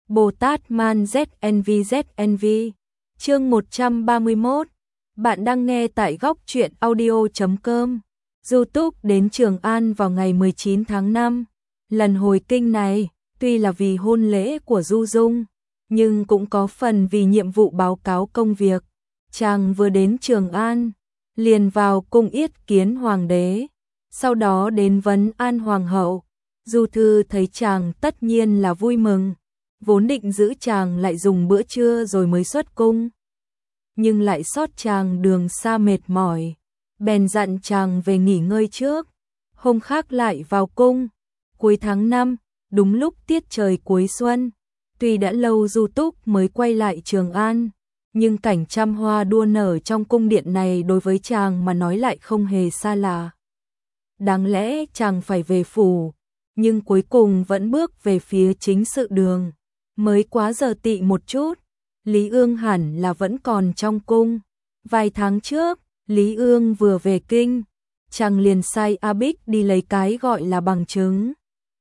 Bồ Tát Man ZNV. Chương 131. Bạn đang nghe tại góc truyện audio.com. YouTube đến Trường An vào ngày 19 tháng 5. Lần hồi kinh này, tuy là vì hôn lễ của Du Dung, nhưng cũng có phần vì nhiệm vụ báo cáo công việc. Chàng vừa đến Trường An, liền vào cung yết kiến hoàng đế, sau đó đến vấn an hoàng hậu. Du Thư thấy chàng tất nhiên là vui mừng, vốn định giữ chàng lại dùng bữa trưa rồi mới xuất cung, nhưng lại sót chàng đường xa mệt mỏi, bèn dặn chàng về nghỉ ngơi trước, hôm khác lại vào cung. Cuối tháng 5, đúng lúc tiết trời cuối xuân, tuy đã lâu Du Túc mới quay lại Trường An, nhưng cảnh trăm hoa đua nở trong cung điện này đối với chàng mà nói lại không hề xa lạ. Đáng lẽ chàng phải về phủ, nhưng cuối cùng vẫn bước về phía chính sự đường. Mới quá giờ tỵ một chút, Lý Ương hẳn là vẫn còn trong cung. Vài tháng trước, Lý Ương vừa về kinh, chàng liền sai A Bích đi lấy cái gọi là bằng chứng.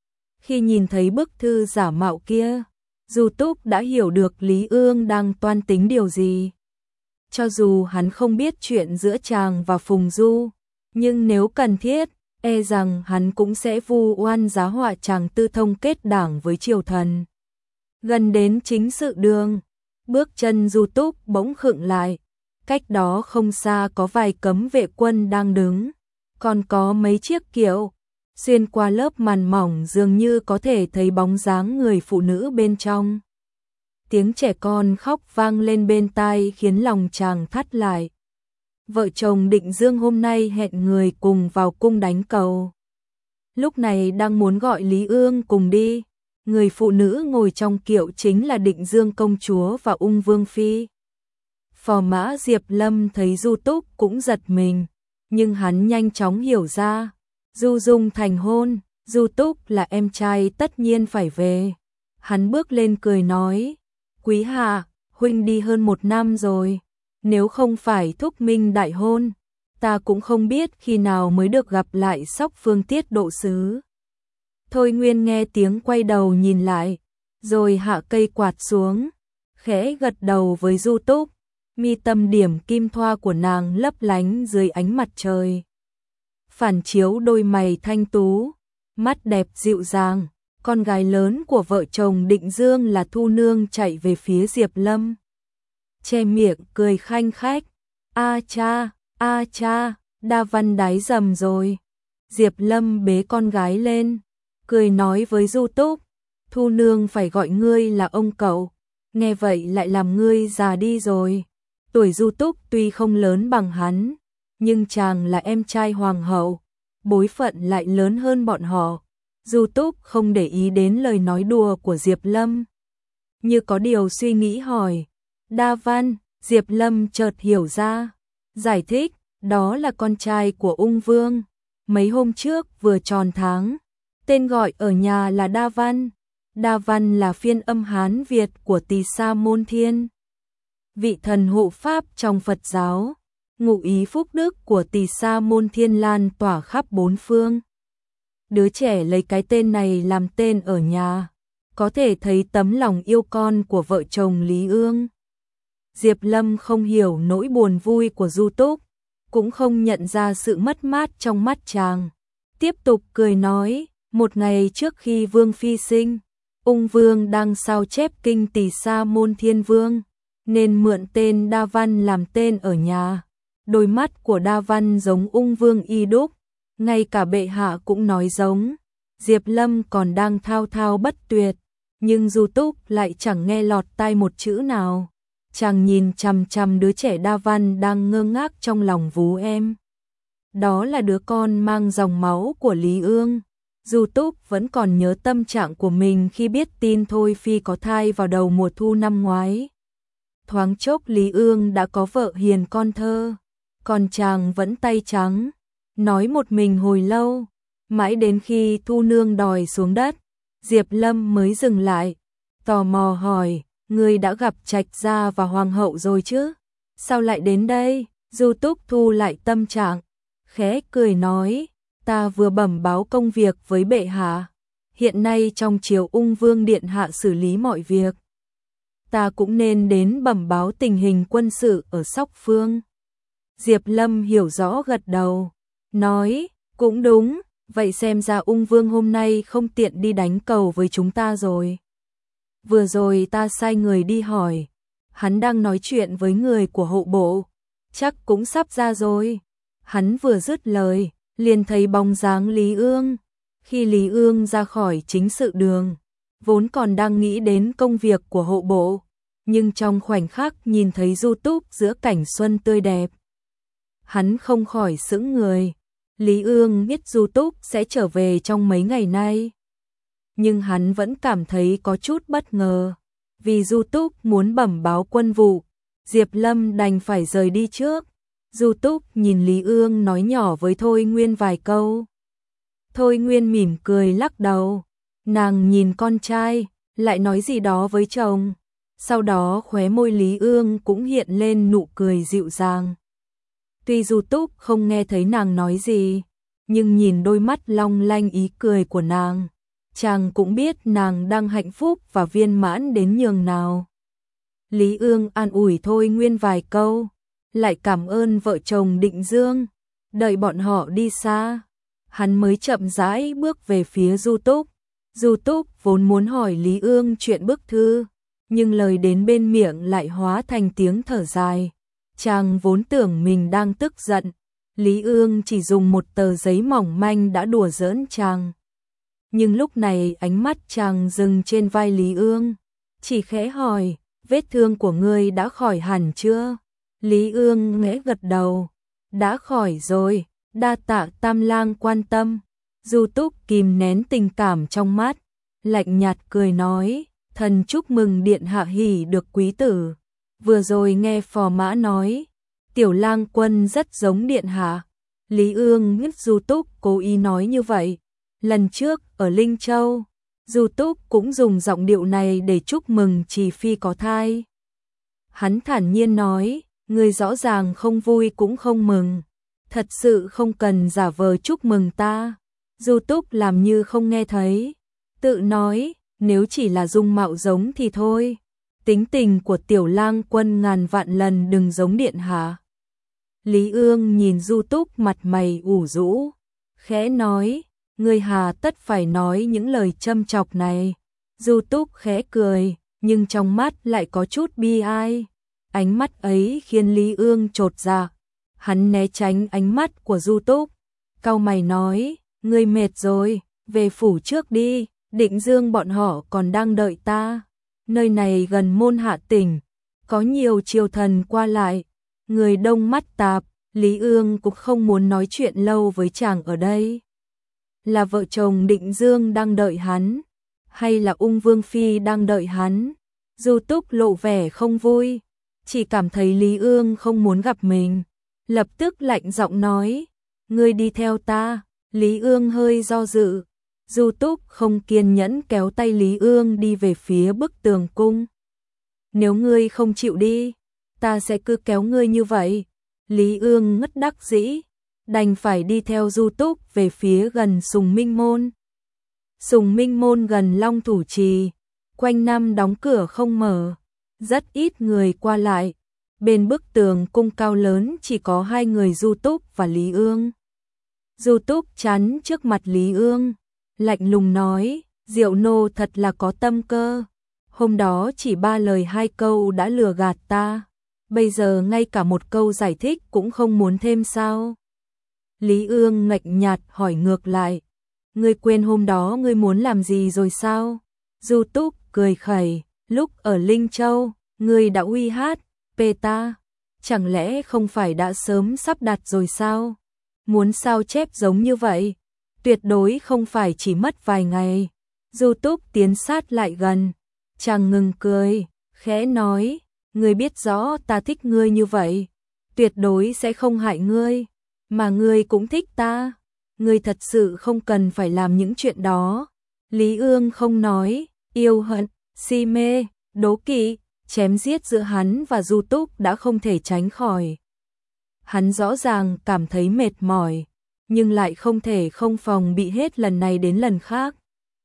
Khi nhìn thấy bức thư giả mạo kia, Du Túc đã hiểu được Lý Ương đang toan tính điều gì. Cho dù hắn không biết chuyện giữa chàng và Phùng Du, nhưng nếu cần thiết, e rằng hắn cũng sẽ vu oan giá họa chàng tư thông kết đảng với triều thần. Gần đến chính sự đường, bước chân Du Túc bỗng khựng lại, cách đó không xa có vài cấm vệ quân đang đứng, còn có mấy chiếc kiệu, xuyên qua lớp màn mỏng dường như có thể thấy bóng dáng người phụ nữ bên trong. Tiếng trẻ con khóc vang lên bên tai khiến lòng chàng thắt lại. Vợ chồng Định Dương hôm nay hẹn người cùng vào cung đánh cầu. Lúc này đang muốn gọi Lý Ương cùng đi, người phụ nữ ngồi trong kiệu chính là Định Dương công chúa và Ung Vương phi. Phò mã Diệp Lâm thấy Du Túc cũng giật mình, nhưng hắn nhanh chóng hiểu ra, Du Dung thành hôn, Du Túc là em trai tất nhiên phải về. Hắn bước lên cười nói, quý hạ, huynh đi hơn 1 năm rồi, nếu không phải thúc minh đại hôn, ta cũng không biết khi nào mới được gặp lại Sóc Phương tiết độ sứ. Thôi Nguyên nghe tiếng quay đầu nhìn lại, rồi hạ cây quạt xuống, khẽ gật đầu với Du Túc, mi tâm điểm kim thoa của nàng lấp lánh dưới ánh mặt trời, phản chiếu đôi mày thanh tú, mắt đẹp dịu dàng. Con gái lớn của vợ chồng Định Dương là Thu Nương chạy về phía Diệp Lâm, che miệng cười khanh khách, a cha, Đa Văn đái dầm rồi. Diệp Lâm bế con gái lên, cười nói với Du Túc, Thu Nương phải gọi ngươi là ông cậu, nghe vậy lại làm ngươi già đi rồi. Tuổi Du Túc tuy không lớn bằng hắn, nhưng chàng là em trai hoàng hậu, bối phận lại lớn hơn bọn họ. Du Túc không để ý đến lời nói đùa của Diệp Lâm, như có điều suy nghĩ hỏi, Đa Văn. Diệp Lâm chợt hiểu ra, giải thích, đó là con trai của Ung Vương, mấy hôm trước vừa tròn tháng, tên gọi ở nhà là Đa Văn. Đa Văn là phiên âm Hán Việt của Tỳ Sa Môn Thiên, vị thần hộ pháp trong Phật giáo. Ngụ ý phúc đức của Tỳ Sa Môn Thiên lan tỏa khắp 4 phương. Đứa trẻ lấy cái tên này làm tên ở nhà, có thể thấy tấm lòng yêu con của vợ chồng Lý Ương. Diệp Lâm không hiểu nỗi buồn vui của Du Túc, cũng không nhận ra sự mất mát trong mắt chàng. Tiếp tục cười nói, một ngày trước khi Vương phi sinh, Ung Vương đang sao chép kinh Tỳ Sa Môn Thiên Vương, nên mượn tên Đa Văn làm tên ở nhà. Đôi mắt của Đa Văn giống Ung Vương y đúc, ngay cả bệ hạ cũng nói giống. Diệp Lâm còn đang thao thao bất tuyệt, nhưng Du Túc lại chẳng nghe lọt tai một chữ nào. Chàng nhìn chằm chằm đứa trẻ Đa Văn đang ngơ ngác trong lòng vú em. Đó là đứa con mang dòng máu của Lý Ương. Du Túc vẫn còn nhớ tâm trạng của mình khi biết tin Thôi Phi có thai vào đầu mùa thu năm ngoái. Thoáng chốc Lý Ương đã có vợ hiền con thơ, còn chàng vẫn tay trắng, nói một mình hồi lâu, mãi đến khi Thu Nương đòi xuống đất, Diệp Lâm mới dừng lại, tò mò hỏi, ngươi đã gặp Trạch Gia và Hoàng hậu rồi chứ? Sao lại đến đây? Du Túc thu lại tâm trạng, khẽ cười nói, ta vừa bẩm báo công việc với bệ hạ, hiện nay trong triều Ung Vương Điện Hạ xử lý mọi việc. Ta cũng nên đến bẩm báo tình hình quân sự ở Sóc Phương. Diệp Lâm hiểu rõ gật đầu, nói, cũng đúng, vậy xem ra Ung Vương hôm nay không tiện đi đánh cầu với chúng ta rồi. Vừa rồi ta sai người đi hỏi, hắn đang nói chuyện với người của hộ bộ, chắc cũng sắp ra rồi. Hắn vừa dứt lời, liền thấy bóng dáng Lý Ương. Khi Lý Ương ra khỏi chính sự đường, vốn còn đang nghĩ đến công việc của hộ bộ, nhưng trong khoảnh khắc nhìn thấy Du Túc giữa cảnh xuân tươi đẹp, hắn không khỏi sững người. Lý Ương biết Du Túc sẽ trở về trong mấy ngày nay, nhưng hắn vẫn cảm thấy có chút bất ngờ, vì Du Túc muốn bẩm báo quân vụ, Diệp Lâm đành phải rời đi trước. Du Túc nhìn Lý Ương nói nhỏ với Thôi Nguyên vài câu. Thôi Nguyên mỉm cười lắc đầu, nàng nhìn con trai, lại nói gì đó với chồng. Sau đó khóe môi Lý Ương cũng hiện lên nụ cười dịu dàng. Tuy Du Túc không nghe thấy nàng nói gì, nhưng nhìn đôi mắt long lanh ý cười của nàng, chàng cũng biết nàng đang hạnh phúc và viên mãn đến nhường nào. Lý Ương an ủi Thôi Nguyên vài câu, lại cảm ơn vợ chồng Định Dương, đợi bọn họ đi xa, hắn mới chậm rãi bước về phía Du Túc. Du Túc vốn muốn hỏi Lý Ương chuyện bức thư, nhưng lời đến bên miệng lại hóa thành tiếng thở dài. Chàng vốn tưởng mình đang tức giận, Lý Ương chỉ dùng một tờ giấy mỏng manh đã đùa giỡn chàng. Nhưng lúc này ánh mắt chàng dừng trên vai Lý Ương, chỉ khẽ hỏi, vết thương của ngươi đã khỏi hẳn chưa? Lý Ương khẽ gật đầu, đã khỏi rồi, đa tạ Tam Lang quan tâm. Du Túc kìm nén tình cảm trong mắt, lạnh nhạt cười nói, thần chúc mừng điện hạ hỉ được quý tử. Vừa rồi nghe phò mã nói, Tiểu Lang quân rất giống điện hạ. Lý Ương biết Du Túc cố ý nói như vậy. Lần trước ở Linh Châu, Du Túc cũng dùng giọng điệu này để chúc mừng Trì Phi có thai. Hắn thản nhiên nói, người rõ ràng không vui cũng không mừng, thật sự không cần giả vờ chúc mừng ta. Du Túc làm như không nghe thấy, tự nói, nếu chỉ là dung mạo giống thì thôi, tính tình của Tiểu Lang quân ngàn vạn lần đừng giống điện hạ. Lý Ương nhìn Du Túc mặt mày ủ rũ, khẽ nói, ngươi hà tất phải nói những lời châm chọc này. Du Túc khẽ cười, nhưng trong mắt lại có chút bi ai. Ánh mắt ấy khiến Lý Ương chột dạ. Hắn né tránh ánh mắt của Du Túc, cau mày nói, ngươi mệt rồi, về phủ trước đi, Định Dương bọn họ còn đang đợi ta. Nơi này gần Môn Hạ tỉnh, có nhiều triều thần qua lại, người đông mắt tạp, Lý Ương cũng không muốn nói chuyện lâu với chàng ở đây. Là vợ chồng Định Dương đang đợi hắn, hay là Ung Vương Phi đang đợi hắn? Du Túc lộ vẻ không vui, chỉ cảm thấy Lý Ương không muốn gặp mình, lập tức lạnh giọng nói, ngươi đi theo ta. Lý Ương hơi do dự, Du Túc không kiên nhẫn kéo tay Lý Ương đi về phía bức tường cung. Nếu ngươi không chịu đi, ta sẽ cứ kéo ngươi như vậy. Lý Ương ngất đắc dĩ, đành phải đi theo Du Túc về phía gần Sùng Minh Môn. Sùng Minh Môn gần Long Thủ Trì, quanh năm đóng cửa không mở, rất ít người qua lại. Bên bức tường cung cao lớn chỉ có hai người Du Túc và Lý Ương. Du Túc chắn trước mặt Lý Ương, lạnh lùng nói, Diệu nô thật là có tâm cơ. Hôm đó chỉ 3 lời 2 câu đã lừa gạt ta, bây giờ ngay cả một câu giải thích cũng không muốn thêm sao? Lý Ương ngạnh nhạt hỏi ngược lại, ngươi quên hôm đó ngươi muốn làm gì rồi sao? Du Túc cười khẩy, lúc ở Linh Châu, ngươi đã uy hát, ta, chẳng lẽ không phải đã sớm sắp đặt rồi sao? Muốn sao chép giống như vậy, tuyệt đối không phải chỉ mất vài ngày. Du Túc tiến sát lại gần, chàng ngừng cười, khẽ nói, ngươi biết rõ ta thích ngươi như vậy, tuyệt đối sẽ không hại ngươi, mà ngươi cũng thích ta, ngươi thật sự không cần phải làm những chuyện đó. Lý Ương không nói, yêu hận, si mê, đố kỵ, chém giết giữa hắn và Du Túc đã không thể tránh khỏi. Hắn rõ ràng cảm thấy mệt mỏi, nhưng lại không thể không phòng bị hết lần này đến lần khác.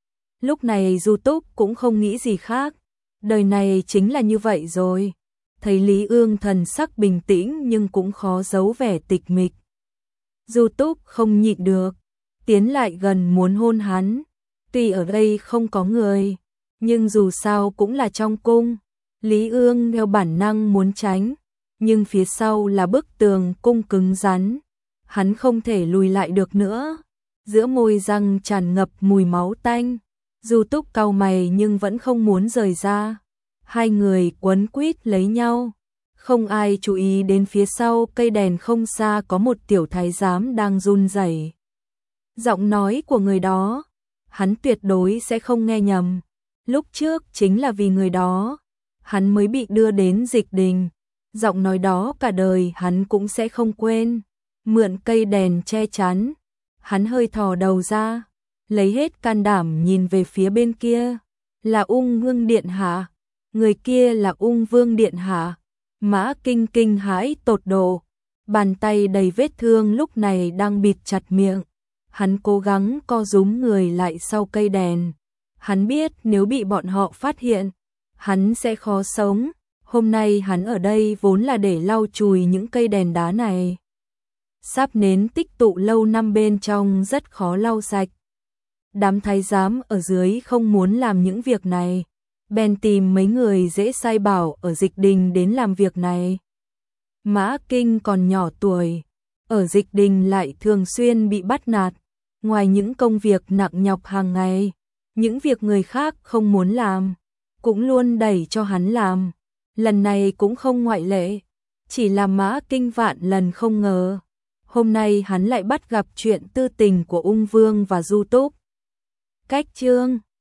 Lúc này Du Túc cũng không nghĩ gì khác, đời này chính là như vậy rồi. Thấy Lý Ương thần sắc bình tĩnh nhưng cũng khó giấu vẻ tịch mịch. Du Túc không nhịn được, tiến lại gần muốn hôn hắn. Tuy ở đây không có người, nhưng dù sao cũng là trong cung. Lý Ương theo bản năng muốn tránh, nhưng phía sau là bức tường cung cứng rắn. Hắn không thể lùi lại được nữa. Giữa môi răng tràn ngập mùi máu tanh. Du Túc cau mày nhưng vẫn không muốn rời ra. Hai người quấn quýt lấy nhau. Không ai chú ý đến phía sau cây đèn không xa có một tiểu thái giám đang run rẩy. Giọng nói của người đó, hắn tuyệt đối sẽ không nghe nhầm. Lúc trước chính là vì người đó, hắn mới bị đưa đến Dịch Đình. Giọng nói đó cả đời hắn cũng sẽ không quên. Mượn cây đèn che chắn, hắn hơi thò đầu ra, lấy hết can đảm nhìn về phía bên kia. Là Ung Vương điện hạ, người kia là Ung Vương điện hạ. Mã Kinh kinh hãi tột độ, bàn tay đầy vết thương lúc này đang bịt chặt miệng. Hắn cố gắng co rúm người lại sau cây đèn. Hắn biết nếu bị bọn họ phát hiện, hắn sẽ khó sống. Hôm nay hắn ở đây vốn là để lau chùi những cây đèn đá này. Sáp nến tích tụ lâu năm bên trong rất khó lau sạch. Đám thái giám ở dưới không muốn làm những việc này, bèn tìm mấy người dễ sai bảo ở Dịch Đình đến làm việc này. Mã Kinh còn nhỏ tuổi, ở Dịch Đình lại thường xuyên bị bắt nạt. Ngoài những công việc nặng nhọc hàng ngày, những việc người khác không muốn làm, cũng luôn đẩy cho hắn làm. Lần này cũng không ngoại lệ, chỉ là Mã Kinh vạn lần không ngờ. Hôm nay hắn lại bắt gặp chuyện tư tình của Ung Vương và Du Túc. Cách chương